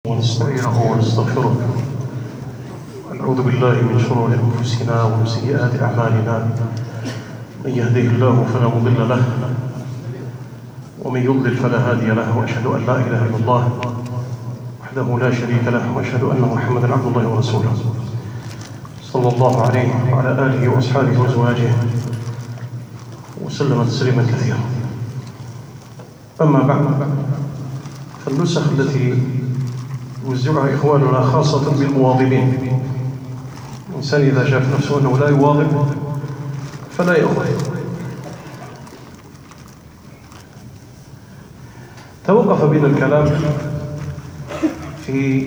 ونستعينه ونستغفره. نعوذ بالله من شرور أنفسنا ومن سيئات أعمالنا. من يهده الله فلا مضل له ومن يضلل فلا هادي له، وأشهد أن لا إله إلا الله وحده لا شريك له، وأشهد أن محمدا عبد الله ورسوله صلى الله عليه وعلى آله وأصحابه وأزواجه وسلم تسليما كثيرا. أما بعد، فالنسخ التي يوزعها إخواننا خاصة بالمواظبين، الإنسان إذا شاف نفسه أنه لا يواظب فلا يأخذ. توقف بنا الكلام في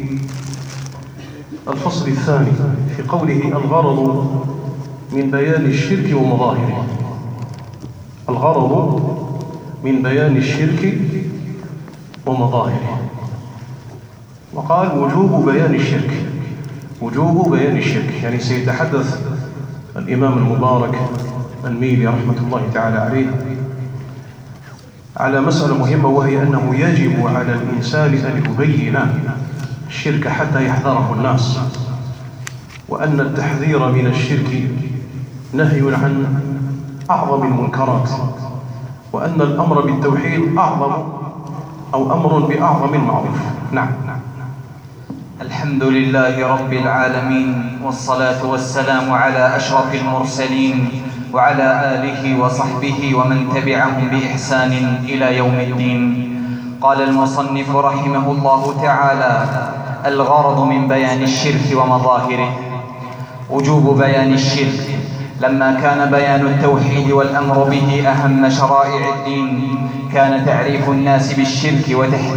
الفصل الثاني في قوله: الغرض من بيان الشرك ومظاهره. الغرض من بيان الشرك ومظاهره. وقال: وجوب بيان الشرك. وجوب بيان الشرك، يعني سيتحدث الإمام المبارك الميلي رحمة الله تعالى عليه على مسألة مهمة، وهي أنه يجب على الإنسان أن يبين الشرك حتى يحذره الناس، وأن التحذير من الشرك نهي عن أعظم المنكرات، وأن الأمر بالتوحيد أعظم أو أمر بأعظم المعروف. نعم. الحمد لله رب العالمين، والصلاة والسلام على أشرف المرسلين وعلى آله وصحبه ومن تبعهم بإحسان إلى يوم الدين. قال المصنف رحمه الله تعالى: الغرض من بيان الشرك ومظاهره. وجوب بيان الشرك لما كان بيان التوحيد والأمر به أهم شرائع الدين، كان تعريف الناس بالشرك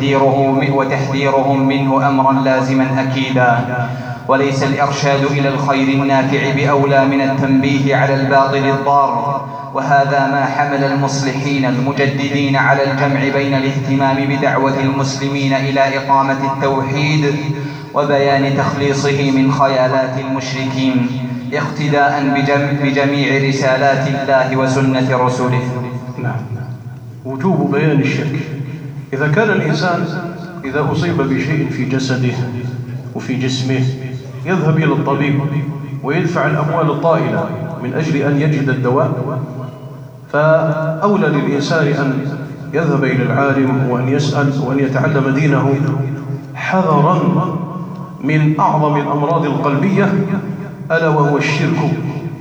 وتحذيرهم منه أمرا لازما أكيدا، وليس الإرشاد إلى الخير النافع بأولى من التنبيه على الباطل الضار. وهذا ما حمل المصلحين المجددين على الجمع بين الاهتمام بدعوة المسلمين إلى إقامة التوحيد وبيان تخليصه من خيالات المشركين، اقتداء بجميع رسالات الله وسنة رسوله. نعم. وجوب بيان الشرك. إذا كان الإنسان إذا أصيب بشيء في جسده وفي جسمه يذهب إلى الطبيب ويدفع الأموال الطائلة من أجل أن يجد الدواء، فأولى للإنسان أن يذهب إلى العالم وأن يسأل وأن يتعلم دينه حذرا من أعظم الأمراض القلبية، ألا وهو الشرك،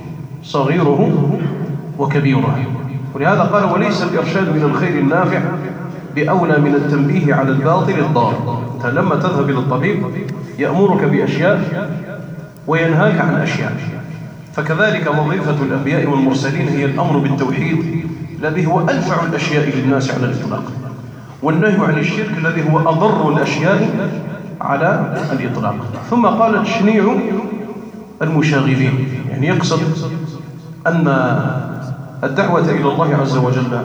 صغيره وكبيره. ولهذا قال: وليس الإرشاد إلى الخير النافع بأولى من التنبيه على الباطل الضار. أنت لما تذهب إلى الطبيب يأمرك بأشياء وينهاك عن أشياء، فكذلك وظيفة الأنبياء والمرسلين هي الأمر بالتوحيد الذي هو أنفع الأشياء للناس على الإطلاق، والنهي عن الشرك الذي هو أضر الأشياء على الإطلاق. ثم قال: تشنيع المشاغبين، يعني يقصد أن الدعوة إلى الله عز وجل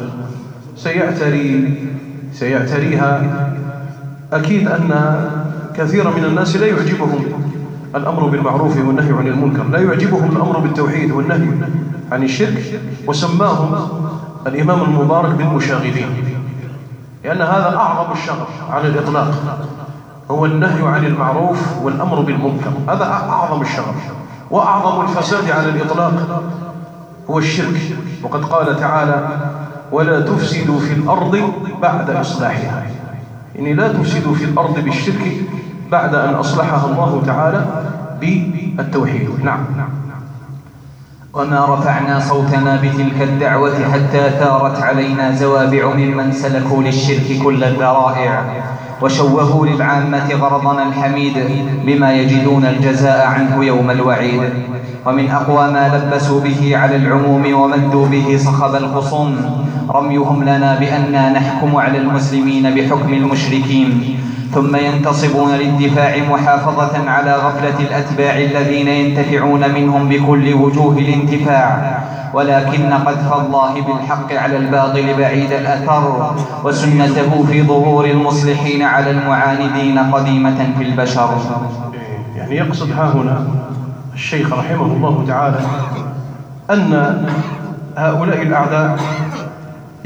سيعتريها أكيد أن كثير من الناس لا يعجبهم الأمر بالمعروف والنهي عن المنكر، لا يعجبهم الأمر بالتوحيد والنهي عن الشرك، وسماهم الإمام المبارك بالمشاغبين، لأن هذا أعظم الشغب على الإطلاق، هو النهي عن المعروف والأمر بالمنكر. هذا أعظم الشغب، وأعظم الفساد على الإطلاق هو الشرك. وقد قال تعالى: ولا تفسدوا في الأرض بعد إصلاحها، يعني لا تفسدوا في الأرض بالشرك بعد أن أصلحها الله تعالى بالتوحيد. نعم. وما رفعنا صوتنا بتلك الدعوة حتى ثارت علينا زوابع ممن سلكوا للشرك كل الذرائع، وشوهوا للعامة غرضنا الحميد بما يجدون الجزاء عنه يوم الوعيد. ومن أقوى ما لبسوا به على العموم ومدوا به صخب الخصوم رميهم لنا بأننا نحكم على المسلمين بحكم المشركين، ثم ينتصبون للدفاع محافظة على غفلة الأتباع الذين ينتفعون منهم بكل وجوه الانتفاع، ولكن قذف الله بالحق على الباطل بعيد الأثر، وسنته في ظهور المصلحين على المعاندين قديمة في البشر. يعني يقصد ها هنا الشيخ رحمه الله تعالى أن هؤلاء الأعداء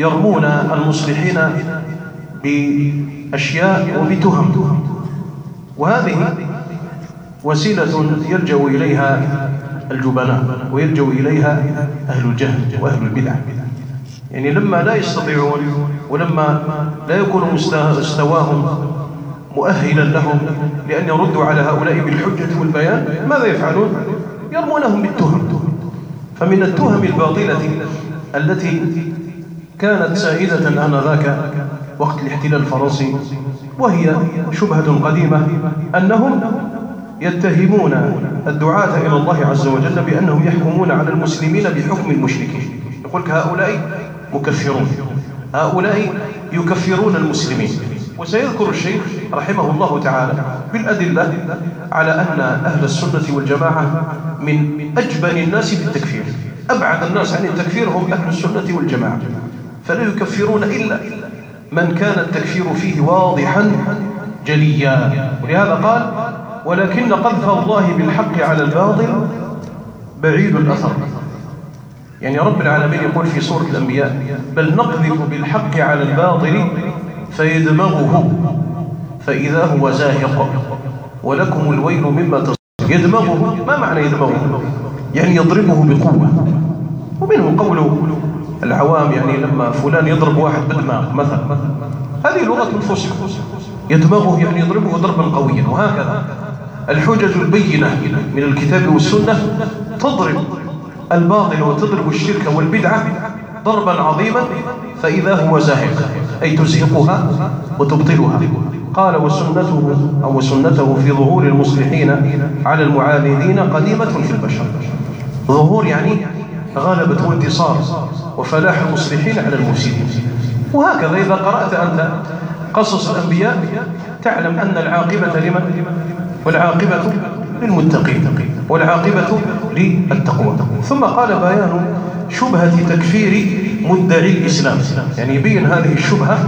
يرمون المصلحين بأشياء وبتهم، وهذه وسيلة يلجأ إليها الجبناء ويلجأ إليها أهل الجهل وأهل البدع. يعني لما لا يستطيعون ولما لا يكون مستواهم مؤهلا لهم لأن يردوا على هؤلاء بالحجة والبيان، ماذا يفعلون؟ يرمونهم بالتهم. فمن التهم الباطلة التي كانت سائدة آنذاك وقت الاحتلال الفرنسي، وهي شبهة قديمة، أنهم يتهمون الدعاة إلى الله عز وجل بأنهم يحكمون على المسلمين بحكم المشركين. يقول هؤلاء مكفرون، هؤلاء يكفرون المسلمين. وسيذكر الشيخ رحمه الله تعالى بالأدلة على أن أهل السنة والجماعة من أجبن الناس بالتكفير، أبعد الناس عن التكفير هم أهل السنة والجماعة، فلا يكفرون إلا من كان التكفير فيه واضحا جليا. ولهذا قال: ولكن قذف الله بالحق على الباطل بعيد الأثر. يعني رب العالمين يقول في سورة الأنبياء: بل نقذف بالحق على الباطل فيدمغه فإذا هو زاهق ولكم الويل مما تصفون. يدمغه، ما معنى يدمغه؟ يعني يضربه بقوة. ومنه قول العوام يعني لما فلان يضرب واحد بدماغ مثلا، هذه لغة الفصحى. يدمغه يعني يضربه ضربا قويا. وهكذا الحجج البينة من الكتاب والسنة تضرب الباطل وتضرب الشرك والبدعة ضربا عظيما فإذا هو زاهق، أي تزهقها وتبطلها. قال: وسنته في ظهور المصلحين على المعاندين قديمة في البشر. ظهور يعني غلبة وانتصار وفلاح المصلحين على المفسدين. وهكذا إذا قرأت أنت قصص الأنبياء تعلم أن العاقبة لمن؟ والعاقبة للمتقين والعاقبة للتقوى. ثم قال: بيان شبهة تكفير مدعي الإسلام، يعني يبين هذه الشبهة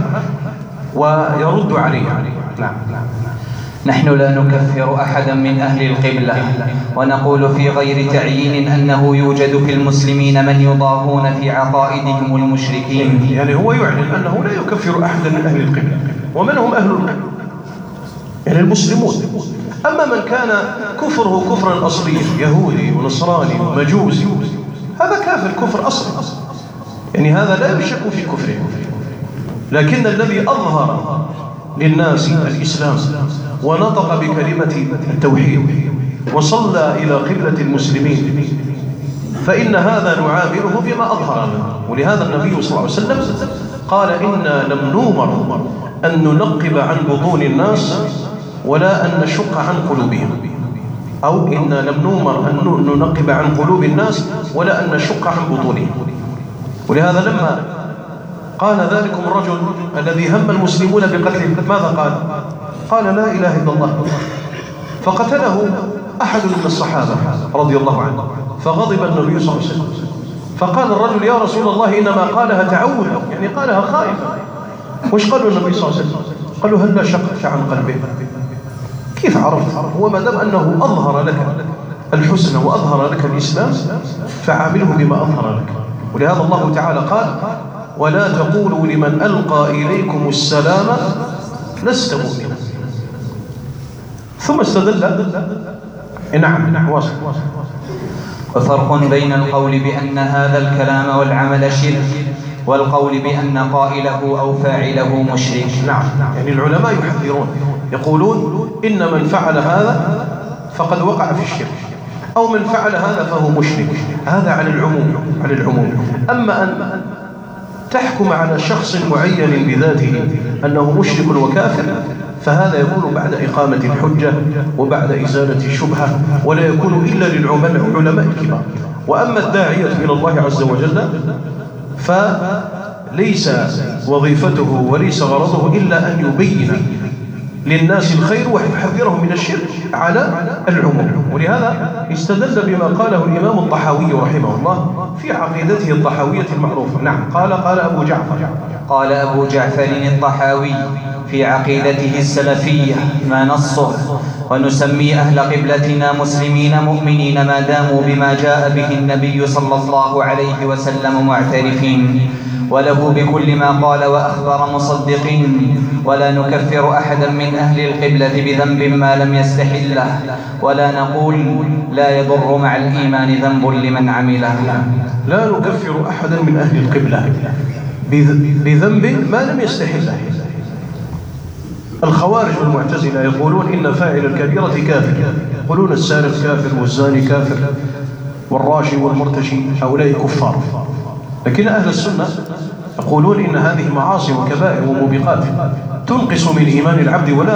ويرد عليها. نعم. نحن لا نكفر أحدا من أهل القبلة، ونقول في غير تعيين أنه يوجد في المسلمين من يضاهون في عقائدهم المشركين. يعني هو يعلن أنه لا يكفر أحدا من أهل القبلة. ومن هم أهل القبلة؟ يعني المسلمون. أما من كان كفره كفرا أصليا يهودي ونصراني ومجوسي، هذا كافر كفر أصلي، يعني هذا لا يشك في كفره. لكن الذي أظهر للناس الإسلام ونطق بكلمة التوحيد وصلى إلى قبلة المسلمين فإن هذا نعامله بما أظهر له. ولهذا النبي صلى الله عليه وسلم قال: إنا لم نؤمر أن ننقب عن بطون الناس ولا أن نشق عن قلوبهم، أو إنا لم نؤمر أن ننقب عن قلوب الناس ولا أن نشق عن بطونهم. ولهذا لما قال ذلكم الرجل الذي هم المسلمون بقتله ماذا قال؟ قال: لا إله إلا الله. فقتله أحد من الصحابة رضي الله عنه، فغضب النبي صلى الله عليه وسلم، فقال الرجل: يا رسول الله إنما قالها تعوذا، يعني قالها خائفا. وش قالوا النبي صلى الله عليه وسلم؟ قالوا: هل لا شققت عن قلبه؟ كيف عرفت؟ هو ما دام أنه أظهر لك الحسن وأظهر لك الإسلام فعامله بما أظهر لك. ولهذا الله تعالى قال: ولا تقولوا لمن ألقى إليكم السلام لست مؤمنا. ثم استدل. نعم واصل. وفرق بين القول بأن هذا الكلام والعمل شرك والقول بأن قائله أو فاعله مشرك. نعم. يعني العلماء يحذرون، يقولون إن من فعل هذا فقد وقع في الشرك، أو من فعل هذا فهو مشرك. هذا على العموم. أما أن تحكم على شخص معين بذاته أنه مشرك وكافر فهذا يكون بعد إقامة الحجة وبعد إزالة الشبهة، ولا يكون إلا للعلماء الكبار. وأما الداعية إلى الله عز وجل فليس وظيفته وليس غرضه إلا أن يبين للناس الخير ويحذرهم من الشرك على العموم. ولهذا استدل بما قاله الإمام الطحاوي رحمه الله في عقيدته الطحاوية المعروفة. نعم. قال أبو جعفر. قال أبو جعفر الطحاوي في عقيدته السلفية ما نصه: ونسمي أهل قبلتنا مسلمين مؤمنين ما داموا بما جاء به النبي صلى الله عليه وسلم معترفين، وله بكل ما قال وأخبر مصدقين، ولا نكفر أحدا من أهل القبلة بذنب ما لم يستحله، ولا نقول لا يضر مع الإيمان ذنب لمن عمله. لا نكفر أحدا من أهل القبلة بذنب ما لم يستحله. الخوارج والمعتزلة يقولون إن فاعل الكبيرة كافر، يقولون السارق كافر والزاني كافر والراشي والمرتشي هؤلاء كفار. لكن أهل السنة يقولون إن هذه معاصي وكبائر وموبقات تنقص من إيمان العبد ولا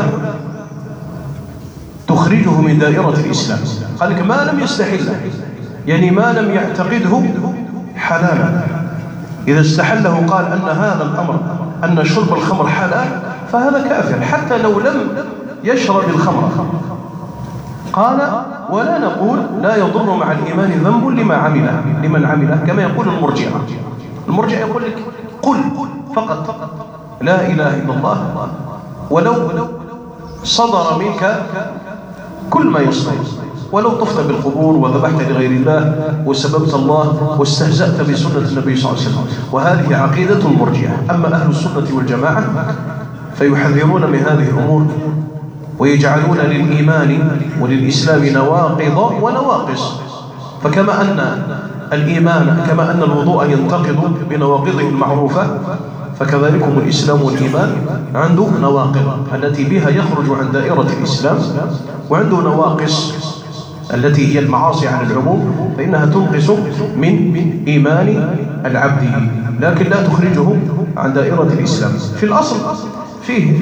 تخرجه من دائرة الإسلام. قال لك ما لم يستحله، يعني ما لم يعتقده حلالا. إذا استحله قال أن هذا الأمر أن شرب الخمر حلال فهذا كافر حتى لو لم يشرب الخمر. قال ولا نقول لا يضر مع الإيمان ذنب لمن عمله كما يقول المرجئة. المرجئة يقول لك قل فقط لا إله إلا الله ولو صدر منك كل ما يصدر، ولو طفت بالقبور وذبحت لغير الله وسببت الله واستهزأت بسنة النبي صلى الله عليه وسلم. وهذه عقيدة المرجئة. أما أهل السنة والجماعة فيحذرون من هذه الأمور ويجعلون للإيمان وللإسلام نواقض ونواقص. فكما أن الإيمان كما أن الوضوء ينتقض بنواقضه المعروفة، فكذلك الإسلام والإيمان عنده نواقض التي بها يخرج عن دائرة الإسلام، وعنده نواقص التي هي المعاصي عن العموم فإنها تنقص من إيمان العبد لكن لا تخرجه عن دائرة الإسلام. في الأصل فيه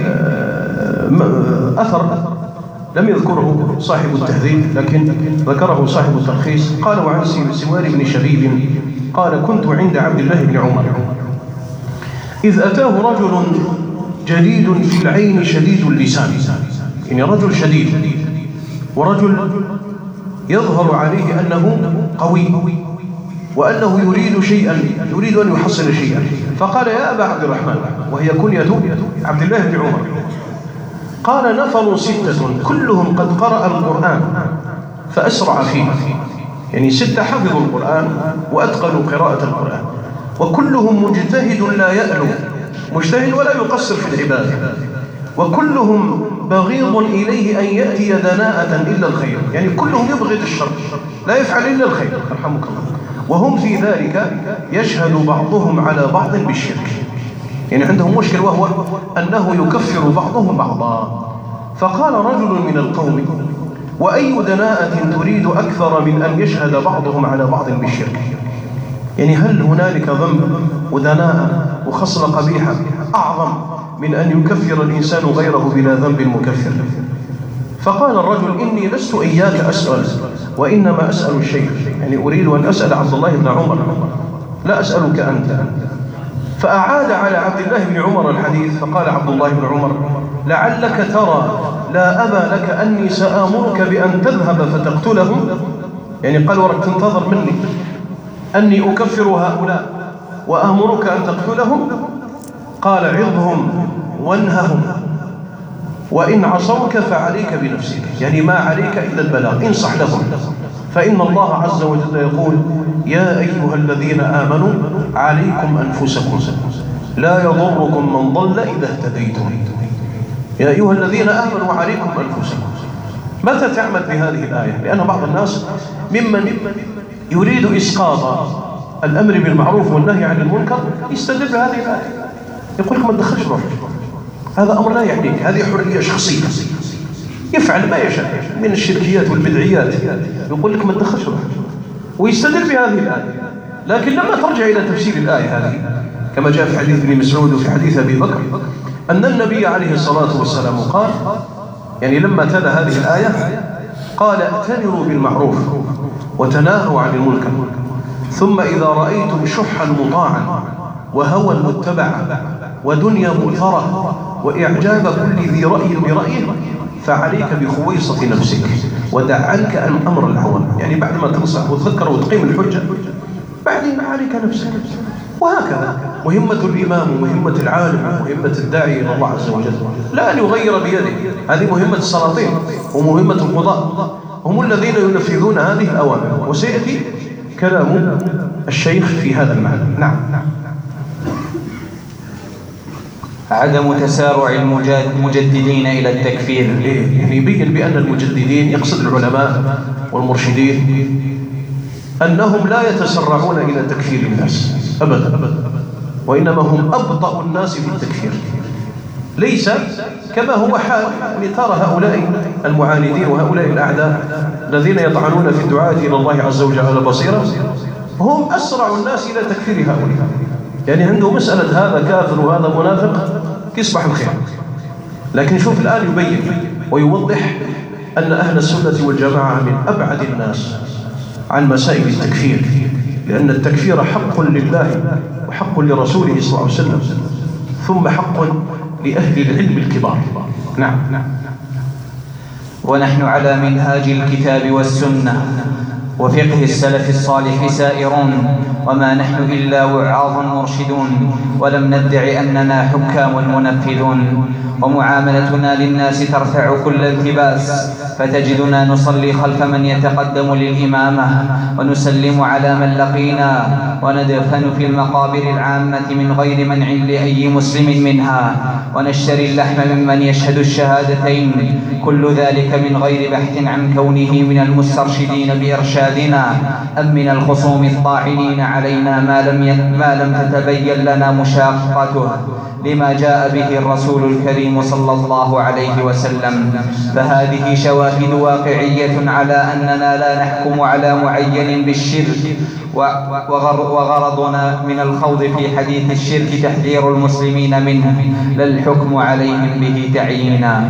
أثر لم يذكره صاحب التهذيب لكن ذكره صاحب التلخيص. قال وعن سوار بن شبيب قال كنت عند عبد الله بن عمر إذ أتاه رجل جديد في العين شديد اللسان، يعني رجل شديد ورجل يظهر عليه أنه قوي وأنه يريد أن يحصل شيئا. فقال يا أبا عبد الرحمن، وهي كنية عبد الله بن عمر. قال نفر 6 كلهم قد قرأ القرآن فأسرع فيه، يعني 6 حفظوا القرآن وأتقنوا قراءة القرآن، وكلهم مجتهد لا يألو، مجتهد ولا يقصر في العبادة، وكلهم بغيض إليه أن يأتي دناءة إلا الخير، يعني كلهم يبغض الشر لا يفعل إلا الخير رحمك الله. وهم في ذلك يشهد بعضهم على بعض بالشرك، يعني عندهم مشكل وهو أنه يكفر بعضهم بعضا. فقال رجل من القوم وأي دناءة تريد أكثر من أن يشهد بعضهم على بعض بالشرك؟ يعني هل هنالك ذنب ودناءة وخصلة قبيحة أعظم من أن يكفر الإنسان غيره بلا ذنب مكفر؟ فقال الرجل إني لست إياك أسأل وإنما أسأل الشيخ، يعني أريد أن أسأل عبد الله بن عمر لا أسألك أنت. فأعاد على عبد الله بن عمر الحديث. فقال عبد الله بن عمر لعلك ترى لا أبا لك أني سآمرك بأن تذهب فتقتلهم، يعني قال ورك تنتظر مني أني أكفر هؤلاء وأمرك أن تقتلهم؟ قال عظهم وانههم وإن عصوك فعليك بنفسك، يعني ما عليك إلا البلاغ، انصح لهم، فإن الله عز وجل يقول يا أيها الذين آمنوا عليكم أنفسكم لا يضركم من ضل إذا اهتديتم. يا أيها الذين آمنوا عليكم أنفسكم. متى تعمل بهذه الآية؟ لأن بعض الناس ممن يريد إسقاط الأمر بالمعروف والنهي عن المنكر يستدل بهذه الآية، يقول لك ما تدخلش روحك، هذا أمر لا يعنيك، هذه حرية شخصية، يفعل ما يشاء من الشركيات والبدعيات، يقول لك ما تدخلش روحك ويستدل بهذه الآية. لكن لما ترجع إلى تفسير الآية هذه كما جاء في حديث ابن مسعود وفي حديث أبي بكر أن النبي عليه الصلاة والسلام قال، يعني لما تلا هذه الآية قال ائتمروا بالمعروف وتناهوا عن المنكر، ثم إذا رأيتم شحا مطاعا وهوى متبعا ودنيا مؤثرة وإعجاب كل ذي رأي برأيه فعليك بخويصة نفسك ودع عنك عن أمر العوام، يعني بعد ما تنصح وتذكر وتقيم الحجة بعدين عليك نفسك. وهكذا مهمة الإمام ومهمة العالم ومهمة الداعي إلى الله عز وجل لا أن يغير بيده، هذه مهمة السلاطين ومهمة القضاء، هم الذين ينفذون هذه الأوامر، وسيأتي كلام الشيخ في هذا المعنى. نعم. عدم تسارع المجددين إلى التكفير. يعني يبين بأن المجددين، يقصد العلماء والمرشدين، أنهم لا يتسرعون إلى تكفير الناس أبدا، وإنما هم أبطأ الناس في التكفير، ليس كما هو حال يعني ترى هؤلاء المعاندين وهؤلاء الأعداء الذين يطعنون في الدعاة إلى الله عز وجل على بصيرة، هم أسرع الناس إلى تكفير هؤلاء. يعني عنده مسألة هذا كافر وهذا منافق يصبح الخير. لكن شوف الآن يبين ويوضح أن أهل السنة والجماعة من أبعد الناس عن مسائل التكفير، لأن التكفير حق لله وحق لرسوله صلى الله عليه وسلم، ثم حق لأهل العلم الكبار. نعم. ونحن على منهاج الكتاب والسنة وفقه السلف الصالح سائرون، وما نحن إلا وعاظ مرشدون، ولم ندع أننا حكام منفذون، ومعاملتنا للناس ترفع كل التباس، فتجدنا نصلي خلف من يتقدم للإمامة، ونسلم على من لقينا، وندفن في المقابر العامة من غير منع لأي مسلم منها، ونشتري اللحم ممن يشهد الشهادتين، كل ذلك من غير بحث عن كونه من المسترشدين بإرشادنا أم من الخصوم الطاعنين علينا ما لم تتبين لنا مشاقته لما جاء به الرسول الكريم صلى الله عليه وسلم. فهذه شواهد واقعية على أننا لا نحكم على معين بالشرك، وغرضنا من الخوض في حديث الشرك تحذير المسلمين منه، لا الحكم عليهم به تعيينا.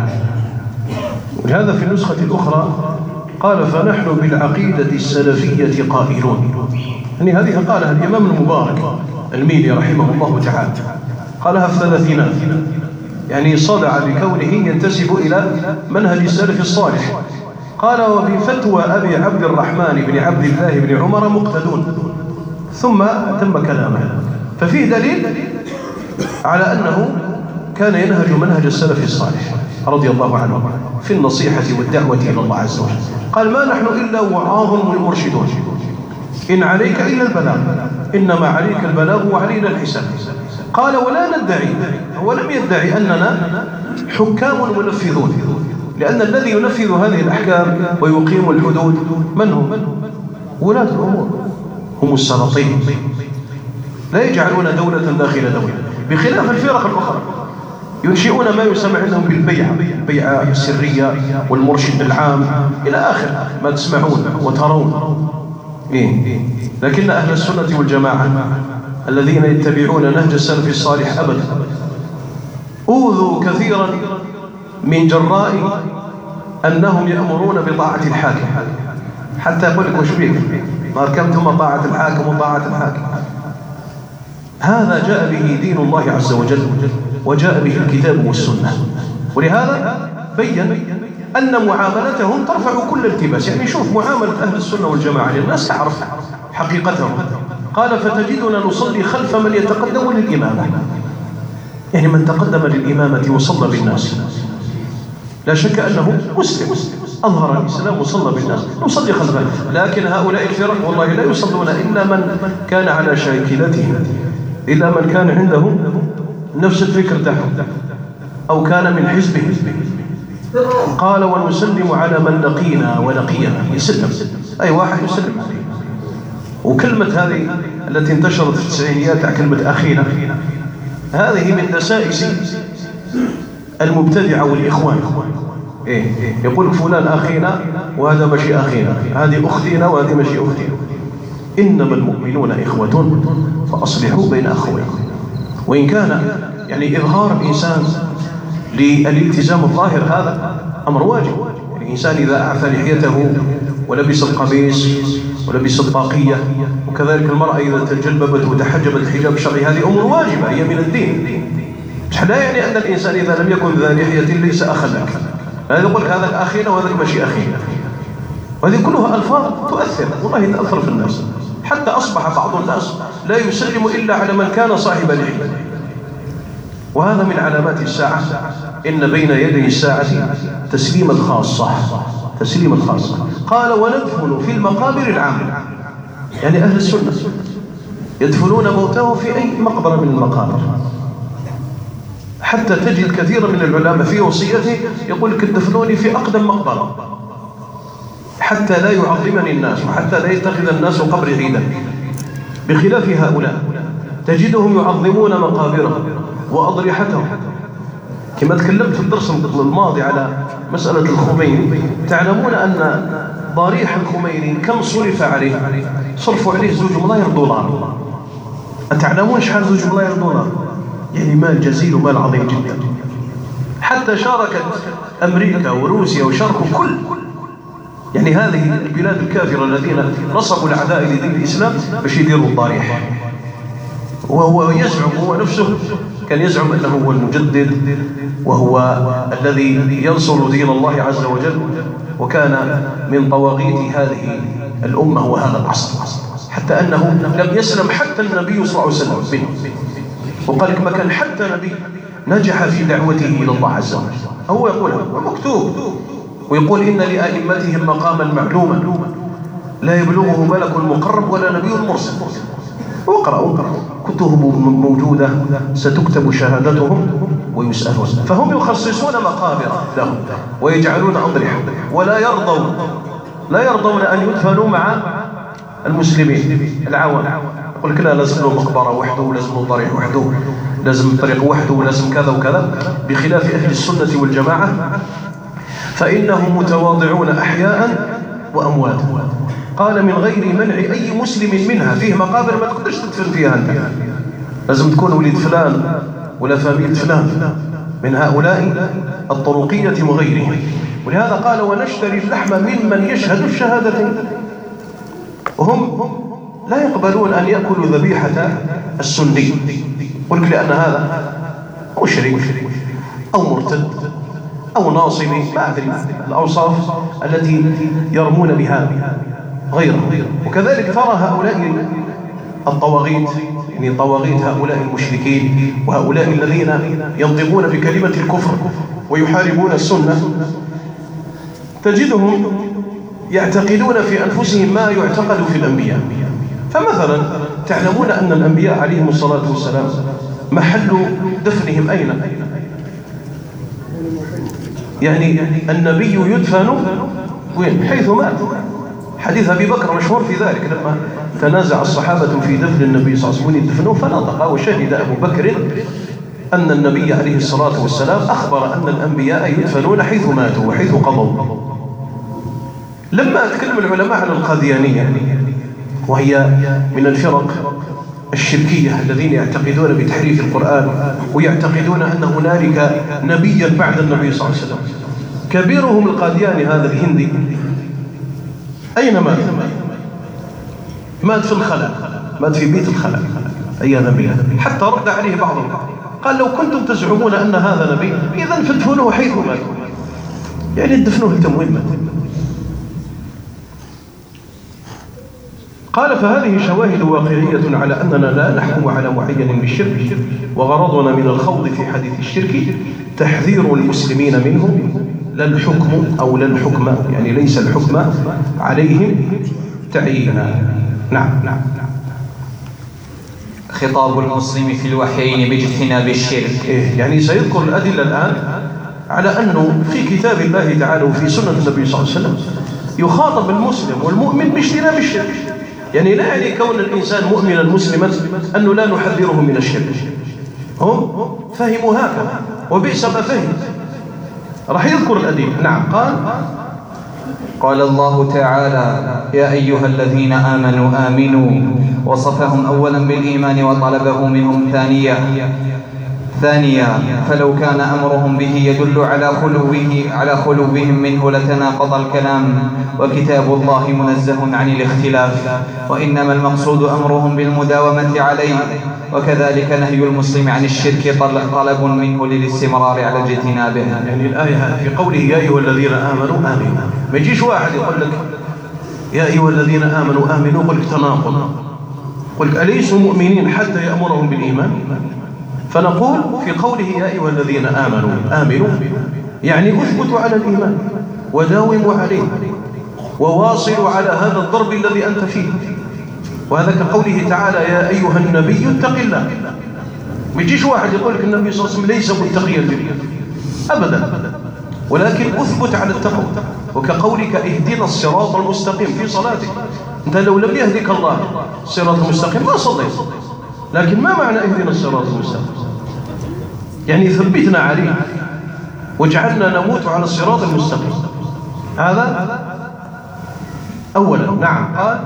ولهذا في النسخة الأخرى قال: فنحن بالعقيدة السلفية قائلون. يعني هذه قالها الإمام المبارك الميلي رحمه الله تعالى، قالها في الثلاثينات، يعني صدع بكونه ينتسب إلى منهج السلف الصالح. قال: وبفتوى أبي عبد الرحمن بن عبد الله بن عمر مقتدون. ثم تم كلامه، ففيه دليل على أنه كان ينهج منهج السلف الصالح رضي الله عنه في النصيحة والدعوة إلى الله عز وجل. قال: ما نحن إلا وعاظ ومرشدون، إن عليك إلا البلاغ، إنما عليك البلاغ وعلينا الحساب. قال: ولا ندعي، ولم يدعي أننا حكام منفذون، لأن الذي ينفذ هذه الأحكام ويقيم الحدود من هم؟ ولاة الأمور، هم السلاطين، لا يجعلون دولة داخل دولة، بخلاف الفرق الأخرى ينشئون ما يسمى عندهم بالبيعة السرية والمرشد العام إلى آخر ما تسمعون وترون. لكن أهل السنة والجماعة الذين يتبعون نهج السلف الصالح أبدا أوذوا كثيرا من جراء أنهم يأمرون بطاعة الحاكم، حتى يقول لك: وش بيك ما ركمتم طاعة الحاكم وطاعة الحاكم؟ هذا جاء به دين الله عز وجل، وجاء به الكتاب والسنة. ولهذا بين أن معاملتهم ترفع كل التباس. يعني شوف معاملة أهل السنة والجماعة للناس تعرف حقيقتهم. قال: فتجدنا نصلي خلف من يتقدم للإمامة، يعني من تقدم للإمامة وصلى بالناس، لا شك أنه مسلم أظهر الإسلام وصلى بالناس، نصلي خلفه. لكن هؤلاء الفرق والله لا يصلون إلا من كان على شاكلتهم، إلا من كان عنده نفس الفكر تحت أو كان من حزبه. قال: ونسلم على من لقينا ولقينا، يسلم أي واحد يسلم عليه. وكلمة هذه التي انتشرت في التسعينيات كلمة أخينا، هذه من دسائس المبتدعة والإخوان. يقول فلان أخينا وهذا مشي أخينا، هذه أختنا وهذه مشي أختنا. إنما المؤمنون إخوة فأصلحوا بين أخويكم. وإن كان يعني إظهار الإنسان للالتزام الظاهر هذا أمر واجب. يعني الإنسان إذا أعفى لحيته ولبس القميص ولبس الطاقية، وكذلك المرأة إذا تجلببت وتحجبت حجاب شرعي، هذه أمور واجبة، هي من الدين. لا يعني أن الإنسان إذا لم يكن ذا لحية ليس أخا لك، هذا يقول هذا أخينا وهذا مشي أخينا. وهذه كلها ألفاظ تؤثر، والله تأثر في الناس، حتى أصبح بعض الناس لا يسلم إلا على من كان صاحب لحية. وهذا من علامات الساعة، إن بين يدي الساعة تسليما خاصة، تسليما خاصة. قال: وندفن في المقابر العامة، يعني أهل السنة يدفنون موتهم في أي مقبرة من المقابر. حتى تجد كثيرا من العلماء في وصيته يقول لك ادفنوني في أقدم مقبرة حتى لا يعظمني الناس وحتى لا يتخذ الناس قبري عيدا. بخلاف هؤلاء تجدهم يعظمون مقابرهم وأضرحتهم. كما تكلمت في الدرس الماضي على مسألة الخميني، تعلمون أن ضريح الخميني كم صرف عليه؟ صرفوا عليه 2 ملايين دولار. أتعلمون شحال 2 ملايين دولار؟ يعني مال جزيل ومال عظيم جدا. حتى شاركت أمريكا وروسيا وشاركوا كل يعني هذه البلاد الكافرة الذين نصبوا الأعداء لدين الإسلام باش يديروا الضريح. وهو يزعم، هو نفسه كان يزعم أنه هو المجدد وهو الذي ينصر دين الله عز وجل، وكان من طواغيت هذه الأمة وهذا العصر، حتى أنه لم يسلم حتى النبي صلى الله عليه وسلم به. وقال لك ما كان حتى نبي نجح في دعوته إلى الله عز وجل. هو يقول ومكتوب، ويقول إن لأئمتهم مقاما معلوما لا يبلغه ملك مقرب ولا نبي مرسل. واقرأوا كتبهم موجودة ستكتب شهادتهم ويسألون. فهم يخصصون مقابر لهم ويجعلون أضرحة، ولا يرضون أن يدفنوا مع المسلمين العوام. يقول لك لا، لازم له مقبرة وحده، ولازم له ضريح وحده، لازم طريق وحده، ولازم كذا وكذا. بخلاف أهل السنة والجماعة فإنهم متواضعون أحياء وأموات. قال من غير منع أي مسلم منها. فيه مقابر ما تقدرش تدفن فيها أنت، لازم تكون ولد فلان ولا فاميل فلان من هؤلاء الطرقية وغيرهم. ولهذا قال ونشتري اللحم ممن يشهد الشهادتين. وهم لا يقبلون أن يأكلوا ذبيحة السني، قلت لأن هذا مشرك أو مرتد أو ناصبي، ما أدري الأوصاف التي يرمون بها غيره. وكذلك ترى هؤلاء الطواغيت، يعني طواغيت هؤلاء المشركين وهؤلاء الذين ينطقون بكلمة الكفر ويحاربون السنة، تجدهم يعتقدون في أنفسهم ما يعتقد في الأنبياء. فمثلا تعلمون أن الأنبياء عليهم الصلاة والسلام محل دفنهم أين؟ يعني النبي يدفن وين؟ حيث مات. حديث أبي بكر مشهور في ذلك، لما تنازع الصحابة في دفن النبي صلى الله عليه وسلم يدفنوه، فنطق وشهد أبو بكر أن النبي عليه الصلاة والسلام أخبر أن الأنبياء يدفنون حيث ماتوا وحيث قضوا. لما أتكلم العلماء عن القاديانية، وهي من الفرق الشركية الذين يعتقدون بتحريف القرآن ويعتقدون أن هنالك نبيا بعد النبي صلى الله عليه وسلم، كبيرهم القادياني هذا الهندي أين مات؟ مات في الخلاء، مات في بيت الخلاء عياذا بالله. حتى رد عليه بعضهم قال لو كنتم تزعمون أن هذا نبي إذن فادفنوه حيث مات، يعني ادفنوه التموين مات. قال فهذه شواهد واقعية على أننا لا نحكم على معين بالشرك، وغرضنا من الخوض في حديث الشرك تحذير المسلمين منه، لا الحكم أو لا الحكم، يعني ليس الحكم عليهم تعيينا. نعم. خطاب المسلم في الوحيين باجتناب الشرك. يعني سيذكر الأدلة الآن على أنه في كتاب الله تعالى وفي سنة النبي صلى الله عليه وسلم يخاطب المسلم والمؤمن باجتناب الشرك. يعني لا يعني كون الإنسان مؤمنا مسلما أنه لا نحذره من الشرك. هم فهموا هكذا وبئس ما فهم. راح يذكر الأدلة. نعم. قال الله تعالى يا أيها الذين آمنوا آمنوا، وصفهم أولا بالإيمان وطلبه منهم ثانيا فلو كان أمرهم به يدل على خلوهم منه لتناقض الكلام، وكتاب الله منزه عن الاختلاف، وإنما المقصود أمرهم بالمداومة عليه، وكذلك نهي المسلم عن الشرك طلب منه للاستمرار على اجتنابه. يعني الآية في قوله يا أيها الذين آمنوا آمنوا، ما يجيش واحد يقول لك يا أيها الذين آمنوا آمنوا قل تناقض، قل أليسوا مؤمنين حتى يأمرهم بالإيمان؟ فنقول في قوله يا أيها الذين آمنوا يعني أثبتوا على الإيمان وداوموا عليه وواصلوا على هذا الضرب الذي أنت فيه. وهذا كقوله تعالى يا أيها النبي اتق الله، ما يجيش واحد يقول لك النبي صلى الله عليه وسلم ليس متقيا جدا أبدا، ولكن أثبت على التقوى. وكقولك اهدنا الصراط المستقيم في صلاتك، أنت لو لم يهدك الله الصراط المستقيم ما صليت. لكن ما معنى اهدنا الصراط المستقيم؟ يعني ثبتنا عليه واجعلنا نموت على الصراط المستقيم. هذا أولا. نعم. قال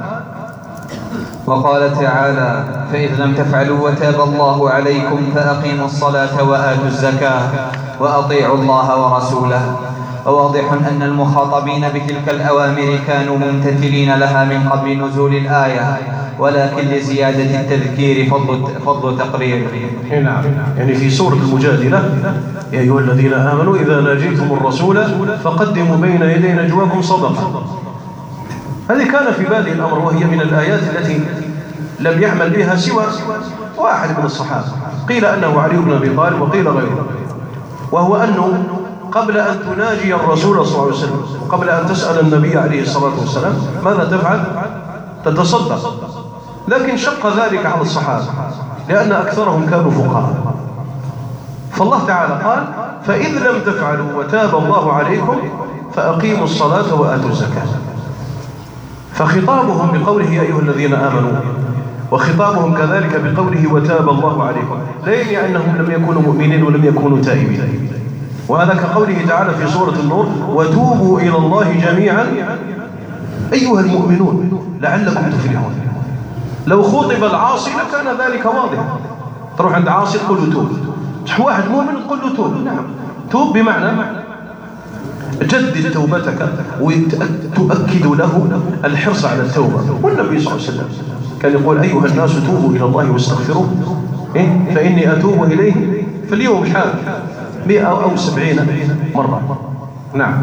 وقال تعالى فإذ لم تفعلوا وتاب الله عليكم فأقيموا الصلاة وآتوا الزكاة وأطيعوا الله ورسوله. وواضح أن المخاطبين بتلك الأوامر كانوا ممتثلين لها من قبل نزول الآية، ولكن لزيادة التذكير فضل تقرير. نعم. يعني في سورة المجادلة يا أيها الذين آمنوا إذا ناجيتم الرسول فقدموا بين يدي نجواكم صدقة. هذه كان في بادئ الأمر، وهي من الآيات التي لم يعمل بها سوى واحد من الصحابة، قيل أنه علي بن أبي طالب وقيل غيره، وهو أنه قبل أن تناجي الرسول صلى الله عليه وسلم وقبل أن تسأل النبي عليه الصلاة والسلام ماذا تفعل؟ تتصدق. لكن شق ذلك على الصحابة لأن أكثرهم كانوا فقراء، فالله تعالى قال فإذ لم تفعلوا وتاب الله عليكم فأقيموا الصلاة وآتوا الزكاة. فخطابهم بقوله يا أيها الذين آمنوا، وخطابهم كذلك بقوله وتاب الله عليكم، لا يعني أنهم لم يكونوا مؤمنين ولم يكونوا تائبين. وهذا كقوله تعالى في سورة النور وتوبوا إلى الله جميعا أيها المؤمنون لعلكم تفلحون. لو خطب العاصي لكان ذلك واضحا، تروح عند عاصي تقول له توب، واحد مؤمن تقول له توب. نعم، توب بمعنى جدد توبتك وتؤكد له الحرص على التوبة. والنبي صلى الله عليه وسلم كان يقول أيها الناس توبوا إلى الله واستغفروه فإني أتوب إليه في اليوم حال 100 أو 70 مرة. نعم.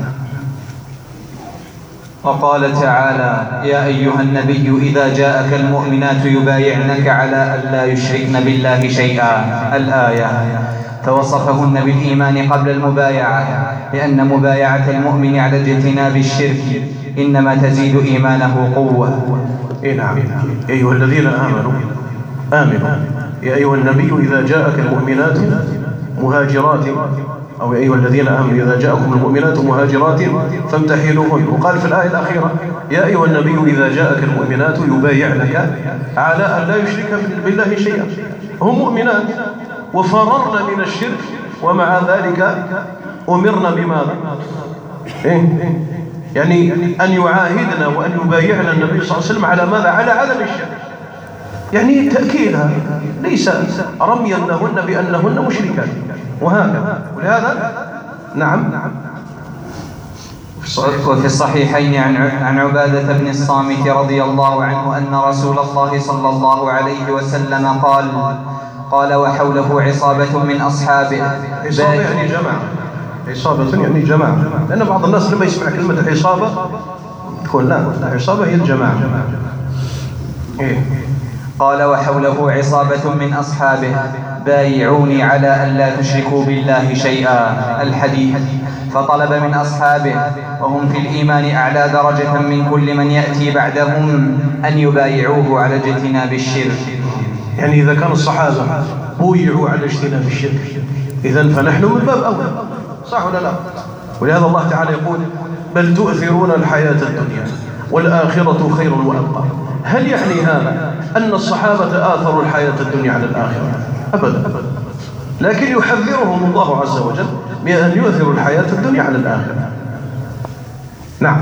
وقال تعالى يا أيها النبي إذا جاءك المؤمنات يبايعنك على أن لا يشركن بالله شيئا. الآية. فوصفهن بالإيمان قبل المبايعة، لأن مبايعة المؤمن على اجتناب الشرك إنما تزيد إيمانه قوة. نعم. يا أيها الذين آمنوا يا أيها النبي إذا جاءك المؤمنات مهاجرات، أو يا أيها الذين آمنوا إذا جاءكم المؤمنات مهاجرات فامتحنوهن. وقال في الآية الأخيرة يا أيها النبي إذا جاءك المؤمنات يبايعنك على أن لا يشرك بالله شيئا. هم مؤمنات وفررنا من الشرك، ومع ذلك أمرنا بماذا؟ يعني أن يعاهدنا وأن يبايعنا النبي صلى الله عليه وسلم على ماذا؟ على عدم الشرك. يعني تأكيدها ليس رميا لهن بأنهن مشركات، وهكذا. ولهذا نعم. وفي الصحيحين عن عبادة بن الصامت رضي الله عنه أن رسول الله صلى الله عليه وسلم قال وحوله عصابة من أصحابه. عصابة يعني جماعة، عصابة يعني جماعة، لأن بعض الناس لما يسمع كلمة عصابة تقول لا، العصابة هي الجماعة. قال وحوله عصابة من أصحابه بايعوني على أن لا تشركوا بالله شيئا. الحديث. فطلب من أصحابه وهم في الإيمان أعلى درجة من كل من يأتي بعدهم أن يبايعوه على اجتناب الشرك. يعني إذا كان الصحابة بويعوا على اجتناب الشرك إذن فنحن من باب أولى، صح ولا لا؟ ولهذا الله تعالى يقول بل تؤثرون الحياة الدنيا والآخرة خير وأبقى. هل يعني هذا أن الصحابة آثروا الحياة الدنيا على الآخرة؟ أبدا. لكن يحذرهم الله عز وجل من أن يؤثروا الحياة الدنيا على الآخرة. نعم.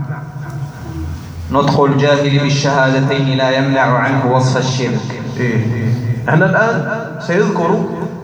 نطق الجاهل بالشهادتين لا يمنع عنه وصف الشرك. احنا الآن سيذكر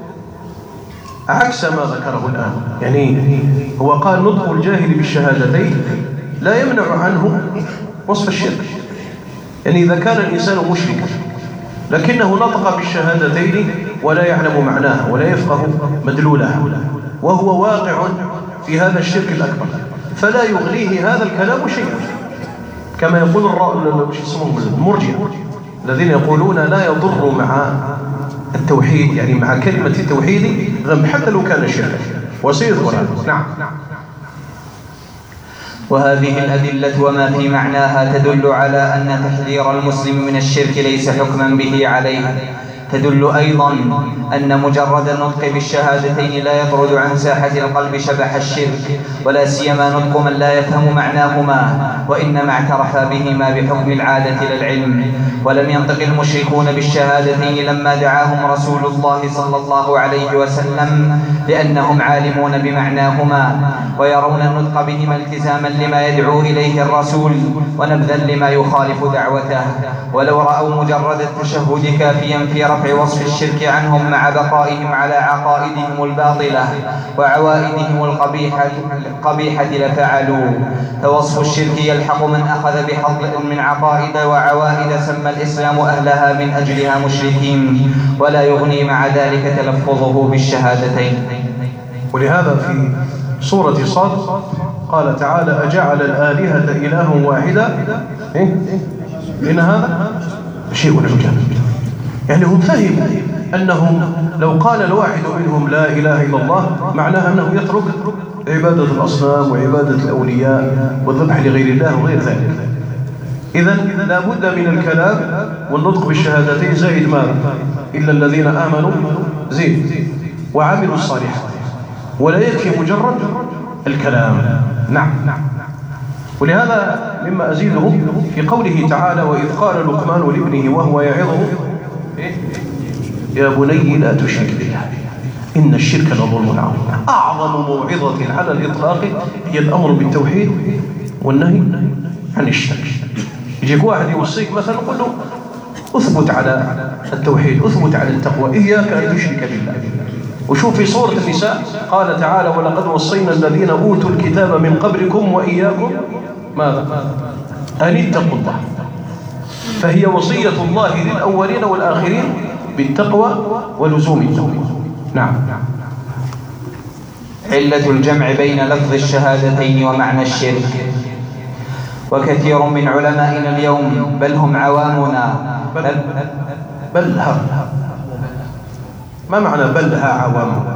عكس ما ذكره الآن. يعني هو قال نطق الجاهل بالشهادتين لا يمنع عنه وصف الشرك. يعني إذا كان الإنسان مشركا لكنه نطق بالشهادتين ولا يعلم معناها ولا يفقه مدلولها، وهو واقع في هذا الشرك الأكبر، فلا يغنيه هذا الكلام شيئا، كما يقول المرجئة الذين يقولون لا يضر مع التوحيد، يعني مع كلمة التوحيد ذنب حتى لو كان شركا، وسيذكر. نعم. وهذه الأدلة وما في معناها تدل على أن تحذير المسلم من الشرك ليس حكما به عليه، تدل أيضا أن مجرد النطق بالشهادتين لا يطرد عن ساحة القلب شبح الشرك، ولا سيما نطق من لا يفهم معناهما وإنما اعترف بهما بحكم العادة لا العلم. ولم ينطق المشركون بالشهادتين لما دعاهم رسول الله صلى الله عليه وسلم، لأنهم عالمون بمعناهما ويرون النطق بهما التزاما لما يدعو إليه الرسول ونبذا لما يخالف دعوته. ولو رأوا مجرد التشهد كافيا في رفع وصف الشرك عنهم مع بقائهم على عقائدهم الباطلة وعوائدهم القبيحة لفعلوا. فوصف الشرك يلحق من أخذ بحظ من عقائد وعوائد سمى الإسلام أهلها من أجلها مشركين، ولا يغني مع ذلك تلفظه بالشهادتين. ولهذا في سورة صاد قال تعالى: أجعل الآلهة إله واحدا إن هذا شيء عجاب. يعني هم فهموا أنهم لو قال الواحد منهم لا إله إلا الله معناها أنه يترك عبادة الأصنام وعبادة الأولياء والذبح لغير الله وغير ذلك. إذن لا بد من الكلام والنطق بالشهادتين زائد ماذا؟ إلا الذين آمنوا زين وعملوا الصالحات، ولا يكفي مجرد الكلام. نعم. ولهذا مما أزيده في قوله تعالى: وإذ قال لقمان لابنه وهو يعظه يا بني لا تشرك بالله إن الشرك لظلم عظيم. أعظم موعظة على الإطلاق هي الأمر بالتوحيد والنهي عن الشرك. يجيك واحد يوصيك مثلا قل له أثبت على التوحيد، أثبت على التقوى، إياك أن تشرك بالله. وشوف في سورة النساء قال تعالى: ولقد وصينا الذين أوتوا الكتاب من قبلكم وإياكم ماذا؟ أن اتقوا الله. فهي وصية الله للأولين والآخرين بالتقوى ولزوم التقوى. نعم. علة الجمع بين لفظ الشهادتين ومعنى الشرك. وكثير من علمائنا اليوم بل هم عوامنا بلها. ما معنى بلها عوامنا؟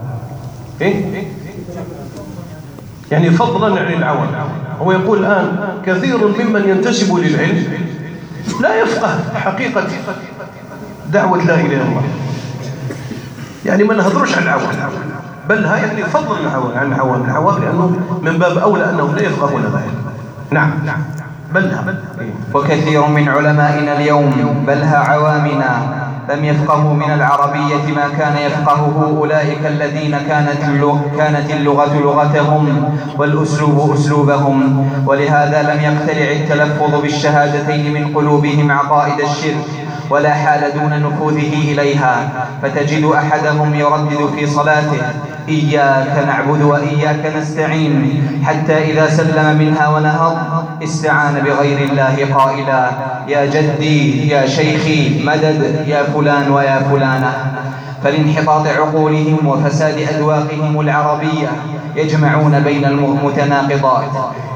يعني فضلا عن العوام. هو يقول الآن كثير ممن ينتسب للعلم لا يفقه حقيقة دعوة لا إله إلا الله. يعني ما نهضرش عن العوام، بلها يعني فضلا عن العوام لأنه من باب أولى أنهم لا يفقهون ذلك. نعم. بلها. وكثير من علمائنا اليوم بلها عوامنا لم يفقهوا من العربية ما كان يفقهه أولئك الذين كانت اللغة لغتهم والأسلوب أسلوبهم. ولهذا لم يقتلع التلفظ بالشهادتين من قلوبهم عقائد الشرك ولا حال دون نفوذه إليها. فتجد أحدهم يردد في صلاته: إياك نعبد وإياك نستعين، حتى إذا سلم منها ونهض استعان بغير الله قائلا: يا جدي يا شيخي مدد يا فلان ويا فلانة. فلانحطاط عقولهم وفساد أذواقهم العربية يجمعون بين المتناقضات.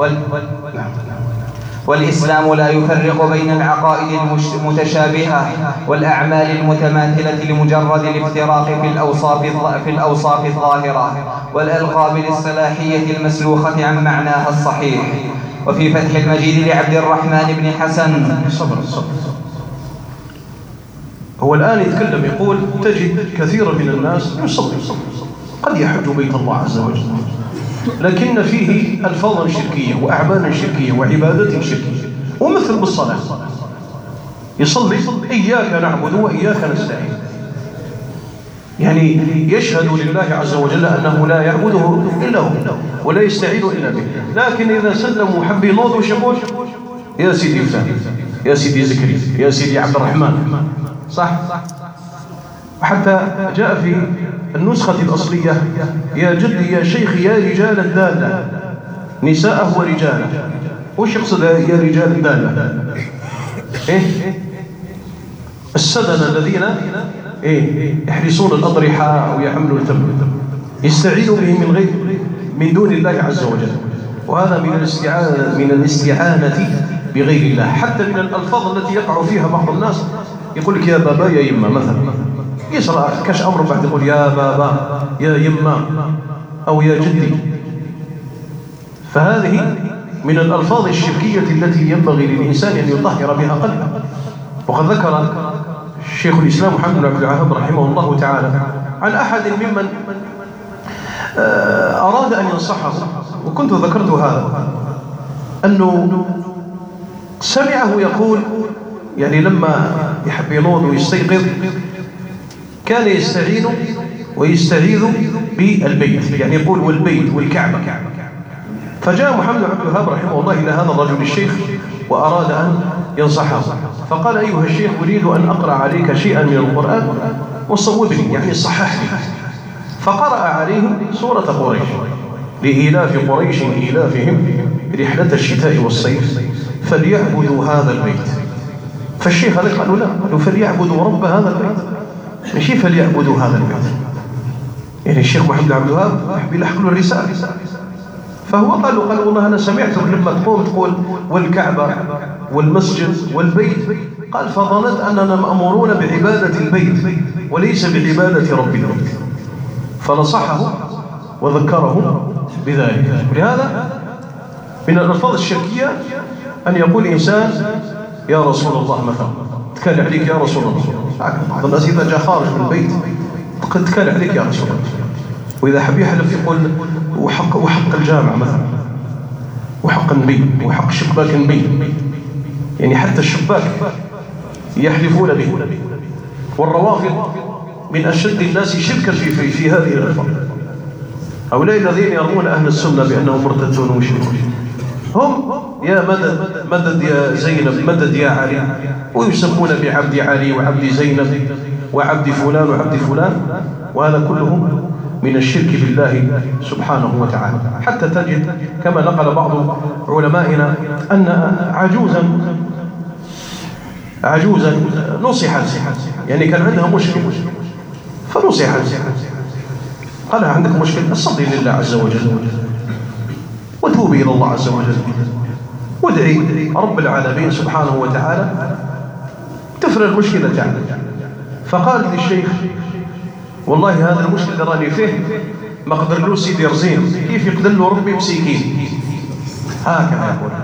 والإسلام لا يفرق بين العقائد المتشابهة والأعمال المتماثلة لمجرد الافتراق في الأوصاف الظاهرة والألقاب الاصطلاحية المسلوخة عن معناها الصحيح. وفي فتح المجيد لعبد الرحمن بن حسن صبر. هو الآن يتكلم يقول: تجد كثيرا من الناس يصلي قد يحج بيت الله عز وجل، لكن فيه ألفاظا شركية وأعمالا شركية وعبادات شركية. ومثل بالصلاة يصلي إياك نعبد وإياك نستعين، يعني يشهد لله عز وجل أنه لا يعبده إلا هو ولا يستعين إلا به. لكن إذا سلموا حب ينوض وشبوش: يا سيدي فلان، يا سيدي زكري، يا سيدي عبد الرحمن. صح. وحتى جاء في النسخة الأصلية: يا جدي يا شيخ يا رجال الدالة، نساءه ورجاله. وش يقصد يا رجال الدالة؟ السدنة الذين يحرسون الأضرحة ويحملون التمر يستعينوا بهم من دون الله عز وجل. وهذا من الاستعانة بغير الله. حتى من الألفاظ التي يقع فيها بعض الناس يقول لك: يا بابا يا يما مثلا، يسرع كاش أمر بعد يقول: يا بابا يا يما أو يا جدي. فهذه من الألفاظ الشركية التي ينبغي للإنسان أن يطهر بها قلبه. وقد ذكر شيخ الإسلام محمد بن عبد الوهاب رحمه الله تعالى عن أحد ممن أراد أن ينصحه، وكنت ذكرت هذا، أنه سمعه يقول يعني لما يحب ينوض ويستيقظ كان يستعين ويستعيذ بالبيت، يعني يقول والبيت والكعبة. فجاء محمد بن عبد الوهاب رحمه الله إلى هذا الرجل الشيخ وأراد أن ينصحه، فقال أيها الشيخ أريد أن أقرأ عليك شيئا من القرآن وصوبني، يعني صحح لي. فقرأ عليه سورة قريش، لإيلاف قريش إيلافهم رحلة الشتاء والصيف فليعبدوا هذا البيت. فالشيخ هذا قالوا لا، قالوا فليعبدوا رب هذا البيت، ماشي فليعبدوا هذا البيت. يعني الشيخ محمد بن عبد الوهاب يحب يلحق له الرسالة، فهو قال والله أنا سمعتك لما تقول والكعبة والمسجد والبيت، قال فظننت أننا مأمورون بعبادة البيت وليس بعبادة رب البيت، فنصحه وذكره بذلك. ولهذا من الألفاظ الشركية أن يقول إنسان يا رسول الله مثلا، تكال عليك يا رسول الله. بعض الناس إذا جاء خارج من البيت قد تكال عليك يا رسول الله، وإذا حب يحلف يقول وحق الجامع مثلا، وحق النبي، وحق شباك النبي، يعني حتى الشباك يحلفون به. والروافض من أشد الناس شركا في هذه الألفاظ. هؤلاء الذين يرمون أهل السنة بأنهم مرتدون ومشركون، هم يا مدد مدد يا زينب، مدد يا علي، ويسمون بعبد علي وعبد زينب وعبد فلان وعبد فلان، وهذا كله من الشرك بالله سبحانه وتعالى. حتى تجد كما نقل بعض علمائنا أن عجوزا نصحت، يعني كان عندها مشكل فنصحت، قال عندك مشكلة صلي لله عز وجل وتوبي إلى الله عز وجل وادعي رب العالمين سبحانه وتعالى تفرج المشكلة تعالى. فقال للشيخ والله هذا المشكل اللي راني فيه ما قدرلوش يدير زين، كيف يقدر له ربي مسكين؟ هكذا يقول.